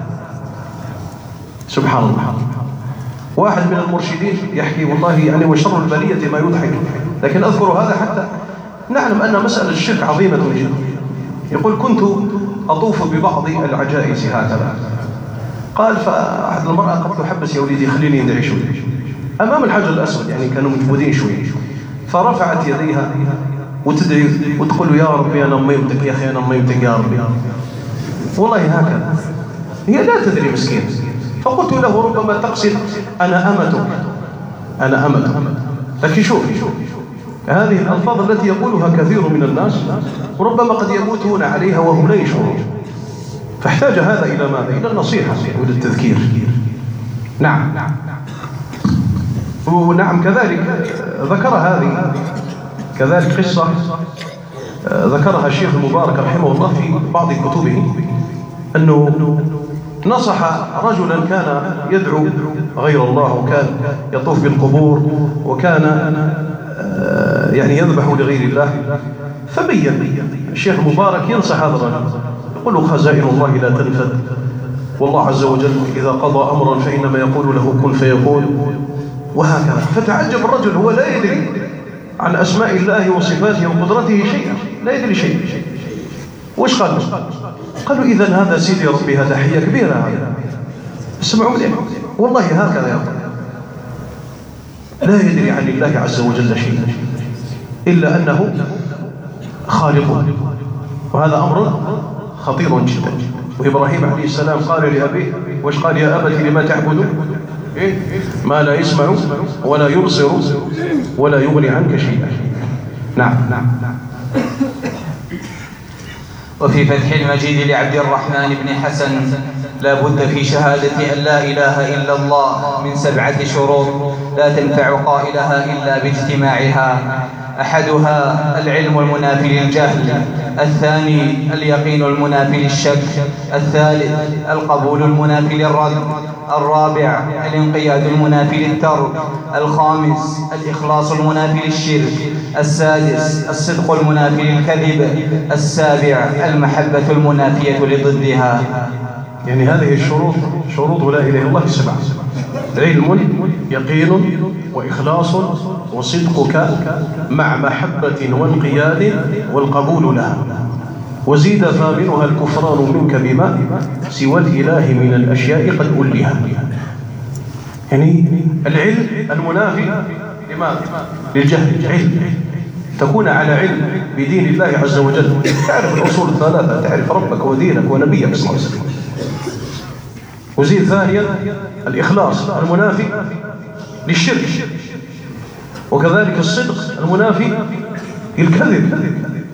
سبحان الله. واحد من المرشدين يحكي والله يعني وشر البلية ما يضحك، لكن أذكر هذا حتى نعلم أن مسألة الشرك عظيمة جدا. يقول كنت أطوف ببعض العجائز هكذا، قال فأحد المرأة قالت له حبس يا وليدي خليني ندعي شوي أمام الحجر الأسود، يعني كانوا مجهودين شوي، فرفعت يديها وتدعي وتقول يا ربي أنا ميمتك يا أخي، أنا ميمتك يا ربي، والله هكذا. هي لا تدري مسكين. فقلت له ربما تقصد أنا أمتك. لكن شوف هذه الألفاظ التي يقولها كثير من الناس وربما قد يموتون عليها وهم لا يشعرون، فاحتاج هذا إلى ماذا؟ إلى النصيحة وإلى التذكير. نعم. ونعم كذلك ذكر هذه كذلك قصة ذكرها الشيخ المبارك رحمه الله في بعض كتبه، أنه نصح رجلا كان يدعو غير الله وكان يطوف بالقبور وكان يعني يذبح لغير الله، فبين الشيخ المبارك ينصح هذا الرجل يقول له خزائن الله لا تنفد، والله عز وجل إذا قضى أمرا فإنما يقول له كن فيكون، وهكذا. فتعجب الرجل هو لا يدري عن أسماء الله وصفاته وقدرته شيئا، لا يدري شيء. وش قالوا؟ قالوا إذن هذا سيدي ربي هذا حية كبيرة، هذا اسمعوا مني والله هكذا يا رب، لا يدري عن الله عز وجل شيئا إلا أنه خالق، وهذا أمر خطير جدا. وإبراهيم عليه السلام قال لأبيه وش قال؟ يا أبت لما تعبد ما لا يسمع ولا يبصر ولا يغني عنك شيئا. نعم. وفي فتح المجيد لعبد الرحمن بن حسن لا بد في شهادة أن لا إله إلا الله من 7 شروط لا تنفع قائلها إلا باجتماعها. أحدها العلم المنافي للجهل، الثاني اليقين المنافي للشك، الثالث القبول المنافي للرد، الرابع الانقياد المنافي للترك، الخامس الإخلاص المنافي للشرك، السادس الصدق المنافي للكذب، السابع المحبة المنافية لضدها. يعني هذه الشروط شروط لا إله إلا الله 7. علم يقين وإخلاص وصدقك مع محبة وانقياد والقبول لها. وزيد ثامنها الكفران منك بما سوى الإله من الأشياء قد ألها. يعني العلم المنافي لماذا؟ للجهل. علم تكون على علم بدين الله عز وجل، تعرف الأصول الثلاثة، تعرف ربك ودينك ونبيك صلى الله عليه وسلم. وزيد ثانيا الإخلاص المنافي للشرك، وكذلك الصدق المنافي للكذب.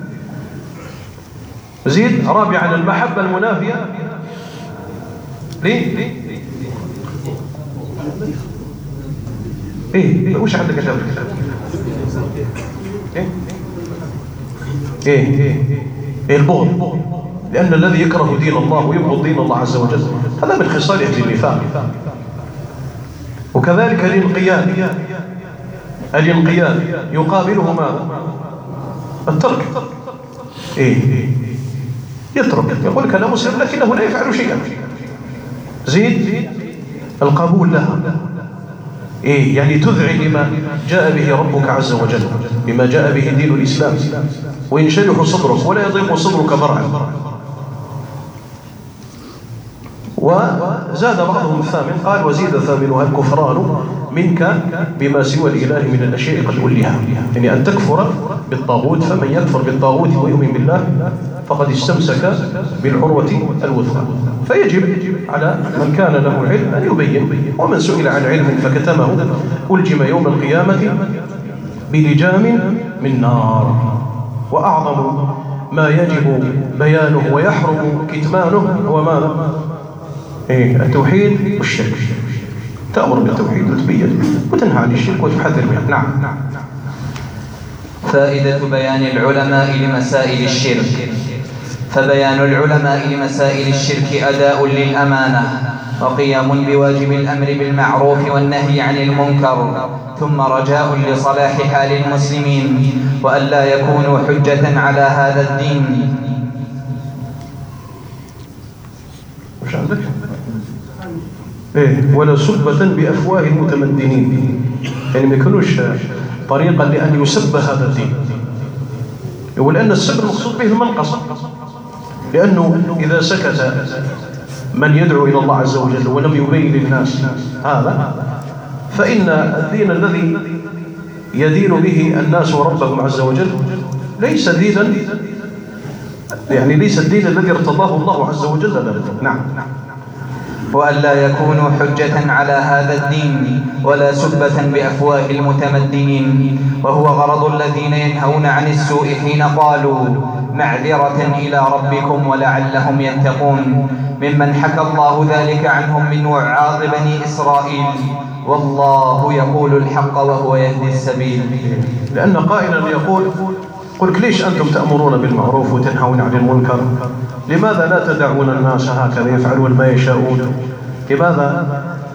زيد رابعا المحبة المنافية ليه؟ ايه وش عندك كتاب الكتاب؟ ايه البغض، لأن الذي يكره دين الله ويبغض دين الله عز وجل هذا من خصال أهل النفاق. وكذلك الانقياد يقابله ماذا؟ الترك. يترك، يقول لك أنا مسلم لكنه لا يفعل شيئا. زيد القبول لها، يعني تذعن لما جاء به ربك عز وجل، بما جاء به دين الإسلام، وينشرح صدرك ولا يضيق صدرك ضرعا. وزاد بعضهم الثامن قال وزيد ثامنها الكفران منك بما سوى الإله من الأشياء قد ألها، يعني أن تكفر بالطاغوت. فمن يكفر بالطاغوت ويؤمن بالله فقد استمسك بالعروة الوثقى. فيجب على من كان له علم أن يبين، ومن سئل عن علم فكتمه ألجم يوم القيامة بلجام من نار. وأعظم ما يجب بيانه ويحرم كتمانه هو ماذا؟ التوحيد والشرك. تأمر بالتوحيد وتبين وتنهى عن الشرك وتحذر منه. نعم. فائدة بيان العلماء لمسائل الشرك. فبيان العلماء لمسائل الشرك أداء للأمانة، وقيام بواجب الأمر بالمعروف والنهي عن المنكر، ثم رجاء لصلاح حال المسلمين وألا يكونوا حجة على هذا الدين. وش عندك؟ ولا سبة بأفواه المتمدنين، يعني ما يكونوش طريقا لأن يسب هذا الدين. ولأن السب المقصود به المنقص، لأنه إذا سكت من يدعو إلى الله عز وجل ولم يبين للناس هذا، فإن الدين الذي يدين به الناس ربهم عز وجل ليس دينا، يعني ليس الدين الذي ارتضاه الله عز وجل لنا. نعم. وألا يكونوا حجة على هذا الدين ولا سبة بأفواه المتمدنين، وهو غرض الذين ينهون عن السوء حين قالوا معذرة إلى ربكم ولعلهم يتقون، ممن حكى الله ذلك عنهم من وعاظ بني إسرائيل. والله يقول الحق وهو يهدي السبيل. لأن قائلا يقول قل ليش أنتم تأمرون بالمعروف وتنهون عن المنكر؟ لماذا لا تدعون الناس هكذا يفعلون ما يشاءون؟ لماذا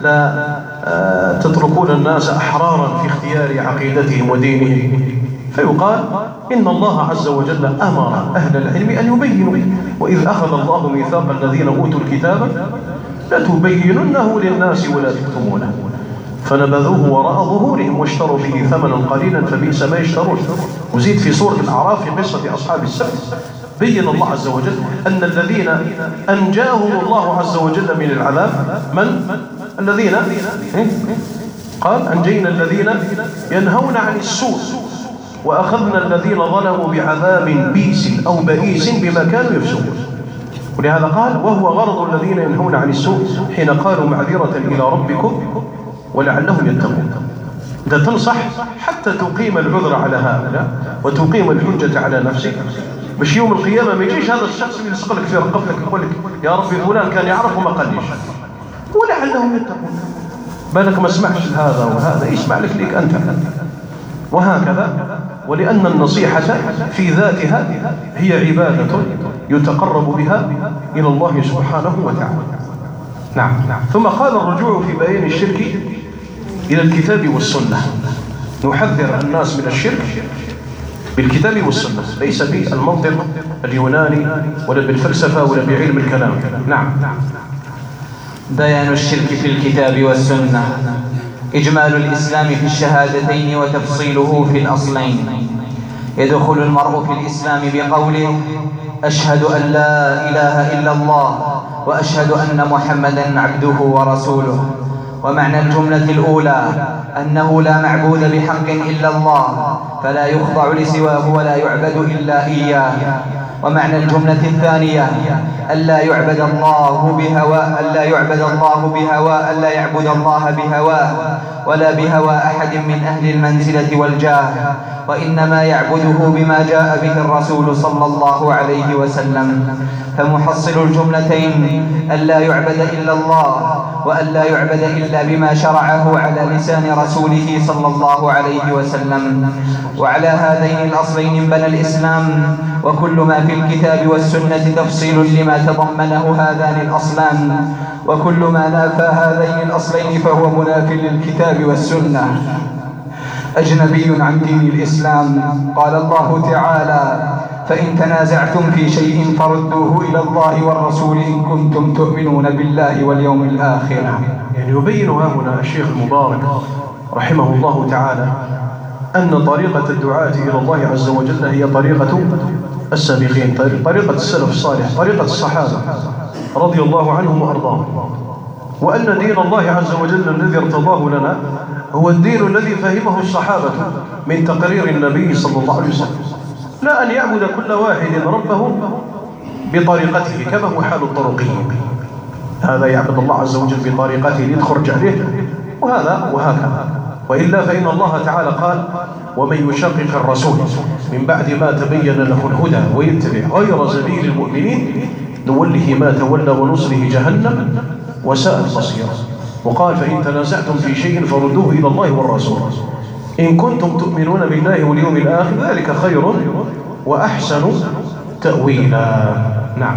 لا تتركون الناس أحرارا في اختيار عقيدتهم ودينهم؟ فيقال إن الله عز وجل أمر أهل العلم أن يبينوا، وإذ أخذ الله ميثاق الذين أوتوا الكتاب لتبيننه للناس ولا تكتمونه فنبذوه وراء ظهورهم واشتروا به ثمنا قليلا فبئس ما يشترون. وزيد في سورة الأعراف في قصة أصحاب السبت بين الله عز وجل أن الذين أنجاهم الله عز وجل من العذاب من؟ الذين قال أنجينا الذين ينهون عن السوء وأخذنا الذين ظلموا بعذاب بئيس أو بئيس بما كانوا يفسقون. ولهذا قال وهو غرض الذين ينهون عن السوء حين قالوا معذرة إلى ربكم ولعلهم يتقون. إذا تنصح حتى تقيم العذر على هؤلاء وتقيم الحجة على نفسك، مش يوم القيامة ما يجيش هذا الشخص يلصق لك في رقبتك يقول لك يا ربي فلان كان يعرف وما قاليش ولعلهم يتقون. بالك ما سمعش هذا وهذا يسمع لك ليك أنت، وهكذا. ولأن النصيحة في ذاتها هي عبادة يتقرب بها إلى الله سبحانه وتعالى. نعم. ثم قال الرجوع في بيان الشرك إلى الكتاب والسنة. نحذر الناس من الشرك بالكتاب والسنة، ليس بالمنطق اليوناني ولا بالفلسفة ولا بعلم الكلام. نعم. بيان الشرك في الكتاب والسنة. إجمال الإسلام في الشهادتين وتفصيله في الأصلين. يدخل المرء في الإسلام بقوله: أشهد أن لا إله إلا الله وأشهد أن محمدا عبده ورسوله. ومعنى الجملة الأولى أنه لا معبود بحق إلا الله، فلا يخضع لسواه ولا يعبد إلا إياه. ومعنى الجملة الثانية ألا يعبد الله بهواه، ألا يعبد الله بهواه ولا بهوى أحد من أهل المنزلة والجاه، وإنما يعبده بما جاء به الرسول صلى الله عليه وسلم. فمحصل الجملتين ألا يعبد إلا الله وألا يعبد إلا بما شرعه على لسان رسوله صلى الله عليه وسلم. وعلى هذين الأصلين بنى الإسلام، وكل ما في الكتاب والسنة تفصيل لما تضمنه هذان الأصلان، وكل ما نافى هذين الأصلين فهو مناف للكتاب والسنة، أجنبي عن دين الإسلام. قال الله تعالى: فإن تنازعتم في شيء فردوه إلى الله والرسول إن كنتم تؤمنون بالله واليوم الآخر. يعني يبين هنا الشيخ المبارك رحمه الله تعالى أن طريقة الدعاة إلى الله عز وجل هي طريقة السابقين، طريقة السلف الصالح، طريقة الصحابة رضي الله عنهم وأرضاهم، وأن دين الله عز وجل الذي ارتضاه لنا هو الدين الذي فهمه الصحابة من تقرير النبي صلى الله عليه وسلم، لا أن يعبد كل واحد ربه بطريقته كما هو حال الطرقيين. هذا يعبد الله عز وجل بطريقته ليتخرج عليه، وهذا وهكذا. وإلا فإن الله تعالى قال: ومن يشقق الرسول من بعد ما تبين له الهدى ويتبع غير سبيل المؤمنين نوله ما تولى ونصره جهنم وساءت مصيره. وقال: فإن تنازعتم في شيء فردوه إلى الله والرسول إن كنتم تؤمنون بالله واليوم الآخر ذلك خير وأحسن تأويلا. نعم.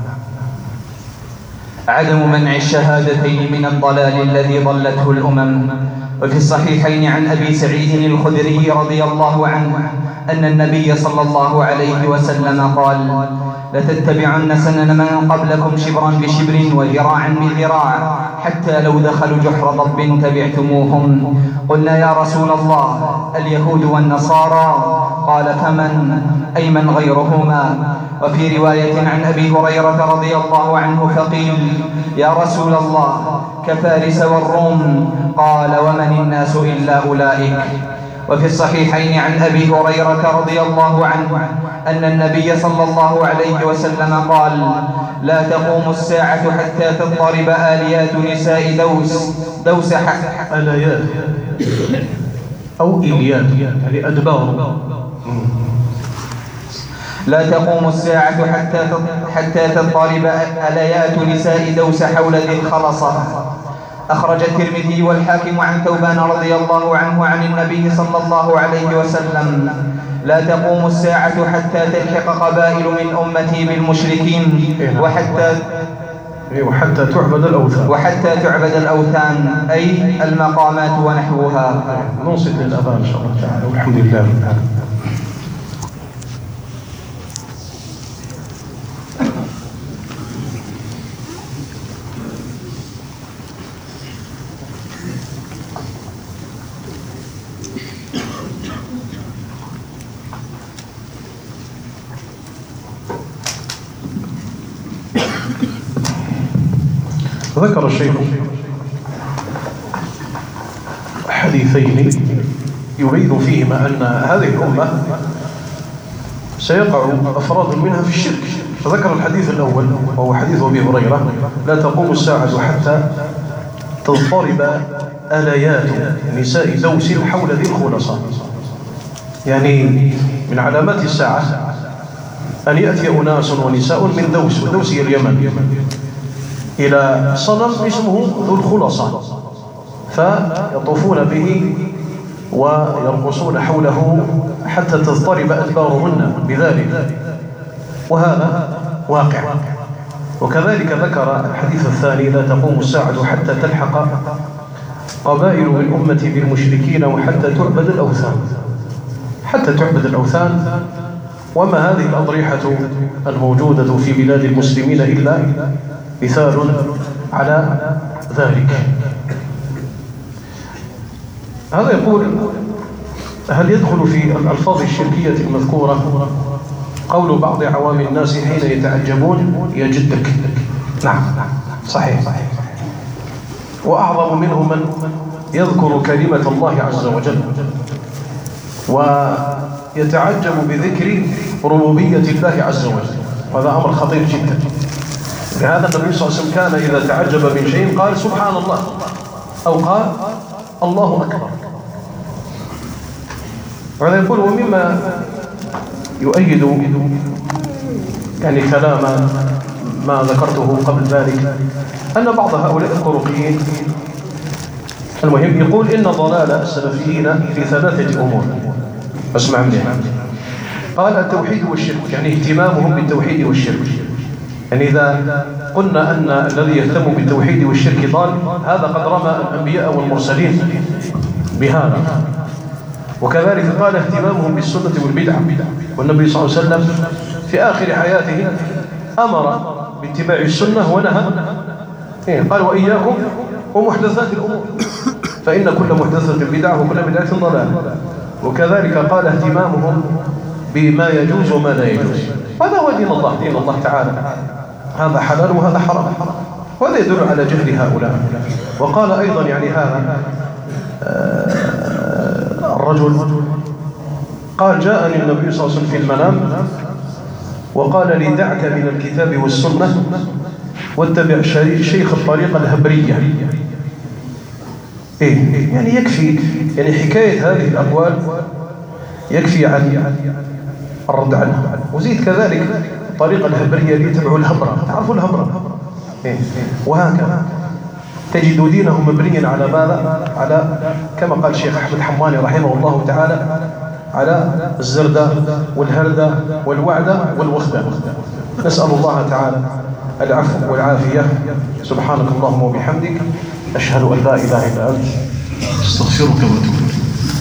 عدم منع الشهادتين من الضلال الذي ضلته الأمم. وفي الصحيحين عن أبي سعيد الخدري رضي الله عنه أن النبي صلى الله عليه وسلم قال: لتتبعن سنن من قبلكم شبرا بشبر وذراعا بذراع حتى لو دخلوا جحر ضب تبعتموهم. قلنا: يا رسول الله، اليهود والنصارى؟ قال: فمن؟ أي من غيرهما؟ وفي رواية عن أبي هريرة رضي الله عنه فقيل: يا رسول الله، كفارس والروم؟ قال: ومن الناس إلا أولئك. وفي الصحيحين عن أبي هريرة رضي الله عنه أن النبي صلى الله عليه وسلم قال: لا تقوم الساعة حتى تضطرب آليات نساء دوس آليات أو إليات يعني أدبار. لا تقوم الساعة حتى تضطرب آليات نساء دوس حول ذي الخلصة. أخرج الترمذي والحاكم عن ثوبان رضي الله عنه عن النبي صلى الله عليه وسلم: لا تقوم الساعة حتى تلحق قبائل من أمتي بالمشركين وحتى تعبد الأوثان أي المقامات ونحوها. نوصل للأذان إن شاء الله تعالى، والحمد لله. ذكر الشيخ حديثين يبين فيهما أن هذه الأمة سيقع أفراد منها في الشرك. فذكر الحديث الأول وهو حديث أبي هريرة: لا تقوم الساعة حتى تضطرب آليات نساء دوس حول ذي الخلصة. يعني من علامات الساعة أن يأتي أناس ونساء من دوس، ودوس هي اليمن، إلى صنم اسمه ذو الخلصة، فيطوفون به ويرقصون حوله حتى تضطرب أدبارهن بذلك، وهذا واقع. وكذلك ذكر الحديث الثاني: لا تقوم الساعة حتى تلحق قبائل من أمتي بالمشركين وحتى تعبد الأوثان. وما هذه الأضرحة الموجودة في بلاد المسلمين إلا مثال على ذلك. هذا يقول: هل يدخل في الألفاظ الشركية المذكورة قول بعض عوام الناس حين يتعجبون يا جدك؟ نعم صحيح. وأعظم منهم من يذكر كلمة الله عز وجل ويتعجب بذكر ربوبية الله عز وجل، وهذا أمر خطير جدا. لهذا النبي صلى الله عليه وسلم كان إذا تعجب من شيء قال سبحان الله أو قال الله أكبر. وهذا يقول: ومما يؤيد يعني كلام ما ذكرته قبل ذلك أن بعض هؤلاء الطرقيين المهم يقول إن ضلال السلفيين في 3 أمور. اسمع مني. قال: التوحيد والشرك، يعني اهتمامهم بالتوحيد والشرك. يعني إذا قلنا أن الذي يهتم بالتوحيد والشرك ضال، هذا قد رمى الأنبياء والمرسلين بهذا. وكذلك قال: اهتمامهم بالسنة والبدعة، والنبي صلى الله عليه وسلم في آخر حياته أمر باتباع السنة ونهى قال: وإياكم ومحدثات الأمور فإن كل محدثة بدعة وكل بدعة ضلالة. وكذلك قال: اهتمامهم بما يجوز وما لا يجوز. هذا هو دين الله، دين الله تعالى، هذا حلال وهذا حرام، وهذا يدل على جهل هؤلاء. وقال أيضا يعني هذا الرجل قال: جاءني النبي صلى الله عليه وسلم في المنام وقال لي: دعك من الكتاب والسنة واتبع شيخ الطريقة الهبرية. يعني يكفي، يعني حكاية هذه الأقوال يكفي عن الرد عنها. وزيد كذلك الطريقة الهبرية اللي يتبعوا الهبرة، تعرفوا الهبرة؟ وهكذا تجد دينه مبنيا على ماذا؟ على كما قال الشيخ أحمد حماني رحمه الله تعالى: على الزردة والهردة والوعدة والوخدة. نسأل الله تعالى العفو والعافية. سبحانك اللهم وبحمدك، أشهد أن لا إله إلا أنت، أستغفرك وأتوب